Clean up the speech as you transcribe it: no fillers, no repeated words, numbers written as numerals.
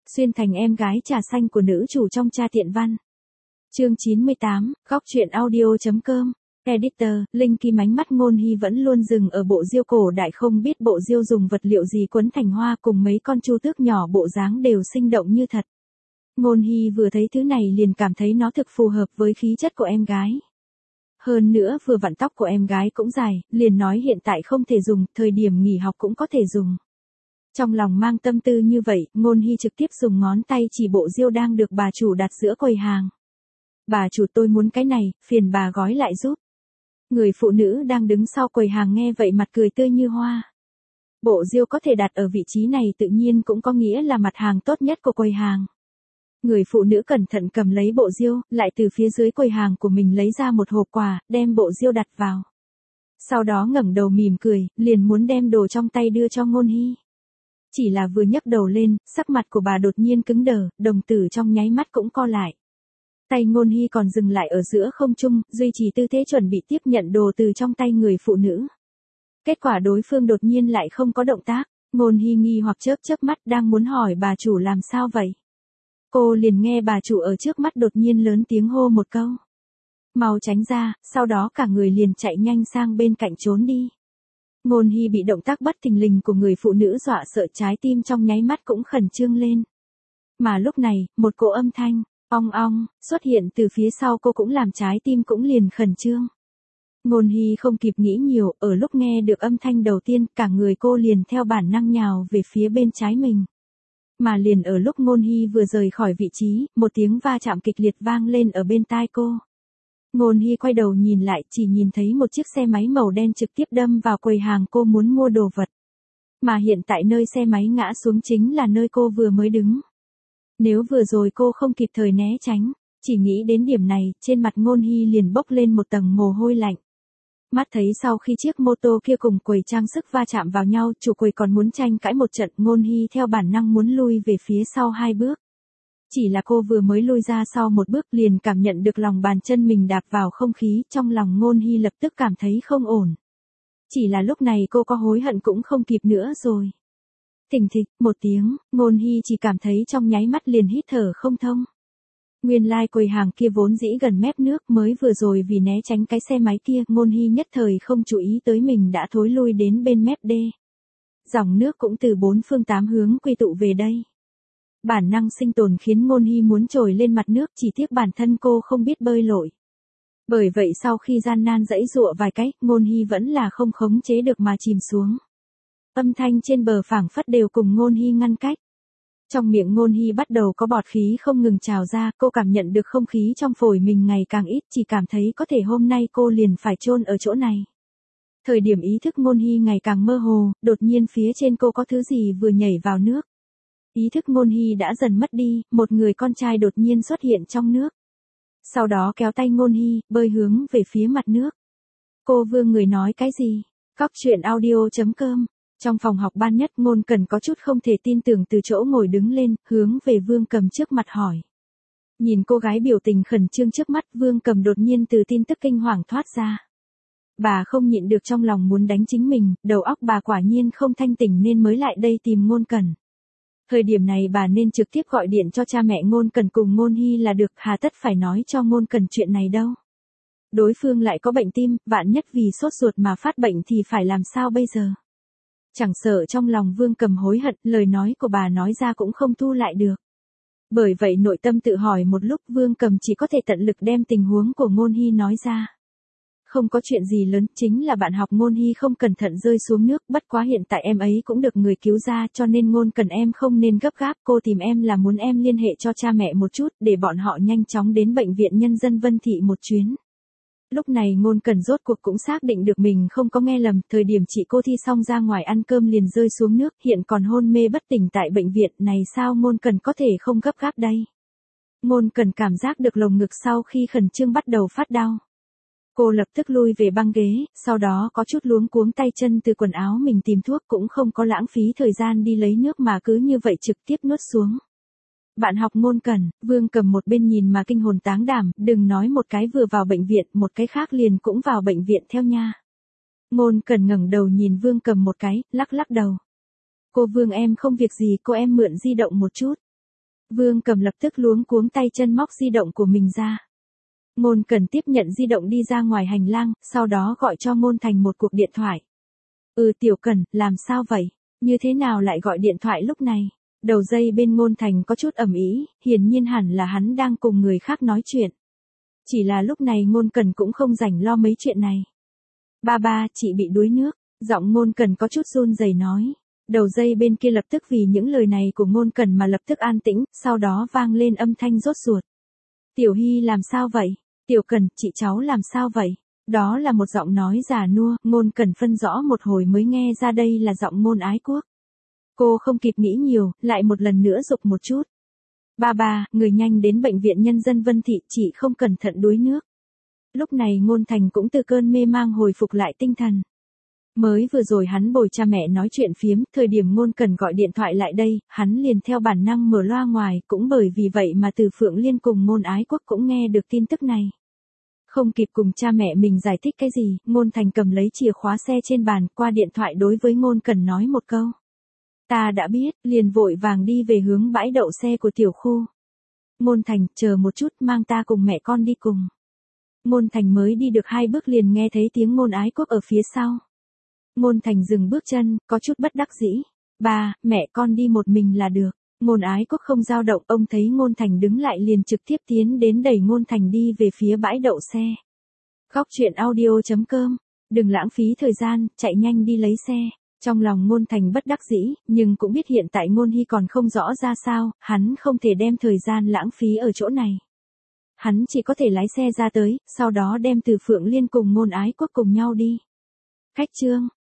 xuyên thành em gái trà xanh của nữ chủ trong Cha Tiện Văn. Chương 98, góc truyện audio.com. Editor, Linh Kim ánh mắt Ngôn Hy vẫn luôn dừng ở bộ diêu cổ đại, không biết bộ diêu dùng vật liệu gì quấn thành hoa, cùng mấy con chu tước nhỏ bộ dáng đều sinh động như thật. Ngôn Hy vừa thấy thứ này liền cảm thấy nó thực phù hợp với khí chất của em gái. Hơn nữa vừa vặn tóc của em gái cũng dài, liền nói hiện tại không thể dùng, thời điểm nghỉ học cũng có thể dùng. Trong lòng mang tâm tư như vậy, Ngôn Hy trực tiếp dùng ngón tay chỉ bộ diêu đang được bà chủ đặt giữa quầy hàng. Bà chủ, tôi muốn cái này, phiền bà gói lại giúp. Người phụ nữ đang đứng sau quầy hàng nghe vậy mặt cười tươi như hoa. Bộ diêu có thể đặt ở vị trí này tự nhiên cũng có nghĩa là mặt hàng tốt nhất của quầy hàng. Người phụ nữ cẩn thận cầm lấy bộ diêu, lại từ phía dưới quầy hàng của mình lấy ra một hộp quà, đem bộ diêu đặt vào. Sau đó ngẩng đầu mỉm cười, liền muốn đem đồ trong tay đưa cho Ngôn Hy. Chỉ là vừa nhấc đầu lên, sắc mặt của bà đột nhiên cứng đờ, đồng tử trong nháy mắt cũng co lại. Tay Ngôn Hy còn dừng lại ở giữa không trung, duy trì tư thế chuẩn bị tiếp nhận đồ từ trong tay người phụ nữ. Kết quả đối phương đột nhiên lại không có động tác, Ngôn Hy nghi hoặc chớp chớp mắt đang muốn hỏi bà chủ làm sao vậy. Cô liền nghe bà chủ ở trước mắt đột nhiên lớn tiếng hô một câu. Mau tránh ra, sau đó cả người liền chạy nhanh sang bên cạnh trốn đi. Ngôn Hy bị động tác bất thình lình của người phụ nữ dọa sợ, trái tim trong nháy mắt cũng khẩn trương lên. Mà lúc này, một cỗ âm thanh ong ong xuất hiện từ phía sau cô cũng làm trái tim cũng liền khẩn trương. Ngôn Hy không kịp nghĩ nhiều, ở lúc nghe được âm thanh đầu tiên, cả người cô liền theo bản năng nhào về phía bên trái mình. Mà liền ở lúc Ngôn Hy vừa rời khỏi vị trí, một tiếng va chạm kịch liệt vang lên ở bên tai cô. Ngôn Hy quay đầu nhìn lại, chỉ nhìn thấy một chiếc xe máy màu đen trực tiếp đâm vào quầy hàng cô muốn mua đồ vật. Mà hiện tại nơi xe máy ngã xuống chính là nơi cô vừa mới đứng. Nếu vừa rồi cô không kịp thời né tránh, chỉ nghĩ đến điểm này, trên mặt Ngôn Hy liền bốc lên một tầng mồ hôi lạnh. Mắt thấy sau khi chiếc mô tô kia cùng quầy trang sức va chạm vào nhau, chủ quầy còn muốn tranh cãi một trận, Ngôn Hy theo bản năng muốn lui về phía sau 2 bước. Chỉ là cô vừa mới lui ra sau 1 bước liền cảm nhận được lòng bàn chân mình đạp vào không khí, trong lòng Ngôn Hy lập tức cảm thấy không ổn. Chỉ là lúc này cô có hối hận cũng không kịp nữa rồi. Thình thịch, một tiếng, Ngôn Hy chỉ cảm thấy trong nháy mắt liền hít thở không thông. Nguyên lai quầy hàng kia vốn dĩ gần mép nước, mới vừa rồi vì né tránh cái xe máy kia, Ngôn Hy nhất thời không chú ý tới mình đã thối lui đến bên mép đê. Dòng nước cũng từ 4 phương 8 hướng quy tụ về đây. Bản năng sinh tồn khiến Ngôn Hy muốn trồi lên mặt nước, chỉ tiếc bản thân cô không biết bơi lội. Bởi vậy sau khi gian nan giãy giụa vài cái, Ngôn Hy vẫn là không khống chế được mà chìm xuống. Âm thanh trên bờ phảng phất đều cùng Ngôn Hy ngăn cách. Trong miệng Ngôn Hy bắt đầu có bọt khí không ngừng trào ra, cô cảm nhận được không khí trong phổi mình ngày càng ít, chỉ cảm thấy có thể hôm nay cô liền phải chôn ở chỗ này. Thời điểm ý thức Ngôn Hy ngày càng mơ hồ, đột nhiên phía trên cô có thứ gì vừa nhảy vào nước. Ý thức Ngôn Hy đã dần mất đi, một người con trai đột nhiên xuất hiện trong nước. Sau đó kéo tay Ngôn Hy, bơi hướng về phía mặt nước. Cô Vương người nói cái gì? Góc truyện audio.com. Trong phòng học ban nhất, Ngôn Cần có chút không thể tin tưởng từ chỗ ngồi đứng lên, hướng về Vương Cầm trước mặt hỏi. Nhìn cô gái biểu tình khẩn trương trước mắt, Vương Cầm đột nhiên từ tin tức kinh hoàng thoát ra. Bà không nhịn được trong lòng muốn đánh chính mình, đầu óc bà quả nhiên không thanh tỉnh nên mới lại đây tìm Ngôn Cần. Thời điểm này bà nên trực tiếp gọi điện cho cha mẹ Ngôn Cần cùng Ngôn Hy là được, hà tất phải nói cho Ngôn Cần chuyện này đâu. Đối phương lại có bệnh tim, vạn nhất vì sốt ruột mà phát bệnh thì phải làm sao bây giờ? Chẳng sợ trong lòng Vương Cầm hối hận, lời nói của bà nói ra cũng không thu lại được. Bởi vậy nội tâm tự hỏi một lúc, Vương Cầm chỉ có thể tận lực đem tình huống của Ngôn Hy nói ra. Không có chuyện gì lớn, chính là bạn học Ngôn Hy không cẩn thận rơi xuống nước, bất quá hiện tại em ấy cũng được người cứu ra, cho nên Ngôn Cần em không nên gấp gáp, cô tìm em là muốn em liên hệ cho cha mẹ một chút, để bọn họ nhanh chóng đến bệnh viện nhân dân Vân Thị một chuyến. Lúc này Ngôn Cần rốt cuộc cũng xác định được mình không có nghe lầm, thời điểm chị cô thi xong ra ngoài ăn cơm liền rơi xuống nước, hiện còn hôn mê bất tỉnh tại bệnh viện, này sao Ngôn Cần có thể không gấp gáp đây? Ngôn Cần cảm giác được lồng ngực sau khi khẩn trương bắt đầu phát đau. Cô lập tức lui về băng ghế, sau đó có chút luống cuống tay chân từ quần áo mình tìm thuốc, cũng không có lãng phí thời gian đi lấy nước mà cứ như vậy trực tiếp nuốt xuống. Bạn học Ngôn Cần, Vương Cầm một bên nhìn mà kinh hồn táng đảm, đừng nói một cái vừa vào bệnh viện, một cái khác liền cũng vào bệnh viện theo nha. Ngôn Cần ngẩng đầu nhìn Vương Cầm một cái, lắc lắc đầu. Cô Vương em không việc gì, cô em mượn di động một chút. Vương Cầm lập tức luống cuống tay chân móc di động của mình ra. Ngôn Cần tiếp nhận di động đi ra ngoài hành lang, sau đó gọi cho Ngôn Thành một cuộc điện thoại. Tiểu Cần, làm sao vậy? Như thế nào lại gọi điện thoại lúc này? Đầu dây bên Ngôn Thành có chút ầm ĩ, hiển nhiên hẳn là hắn đang cùng người khác nói chuyện. Chỉ là lúc này Ngôn Cần cũng không rảnh lo mấy chuyện này. Ba, chị bị đuối nước, giọng Ngôn Cần có chút run rẩy nói. Đầu dây bên kia lập tức vì những lời này của Ngôn Cần mà lập tức an tĩnh, sau đó vang lên âm thanh rốt ruột. Tiểu Hy làm sao vậy? Tiểu Cần, chị cháu làm sao vậy? Đó là một giọng nói già nua, Ngôn Cần phân rõ một hồi mới nghe ra đây là giọng Ngôn Ái Quốc. Cô không kịp nghĩ nhiều, lại một lần nữa giục một chút. Ba, người nhanh đến bệnh viện nhân dân Vân Thị, chị không cẩn thận đuối nước. Lúc này Ngôn Thành cũng từ cơn mê mang hồi phục lại tinh thần. Mới vừa rồi hắn bồi cha mẹ nói chuyện phiếm, thời điểm Ngôn Cần gọi điện thoại lại đây, hắn liền theo bản năng mở loa ngoài, cũng bởi vì vậy mà Từ Phượng Liên cùng Ngôn Ái Quốc cũng nghe được tin tức này. Không kịp cùng cha mẹ mình giải thích cái gì, Ngôn Thành cầm lấy chìa khóa xe trên bàn, qua điện thoại đối với Ngôn Cần nói một câu. Ta đã biết, liền vội vàng đi về hướng bãi đậu xe của tiểu khu. Ngôn Thành, chờ một chút, mang ta cùng mẹ con đi cùng. Ngôn Thành mới đi được 2 bước liền nghe thấy tiếng Ngôn Ái Quốc ở phía sau. Ngôn Thành dừng bước chân, có chút bất đắc dĩ. Ba, mẹ con đi một mình là được. Ngôn Ái Quốc không dao động, ông thấy Ngôn Thành đứng lại liền trực tiếp tiến đến đẩy Ngôn Thành đi về phía bãi đậu xe. Góc truyện audio.com. Đừng lãng phí thời gian, chạy nhanh đi lấy xe. Trong lòng Ngôn Thành bất đắc dĩ, nhưng cũng biết hiện tại Ngôn Hy còn không rõ ra sao, hắn không thể đem thời gian lãng phí ở chỗ này. Hắn chỉ có thể lái xe ra tới, sau đó đem Từ Phượng Liên cùng Ngôn Ái Quốc cùng nhau đi. Khách trương,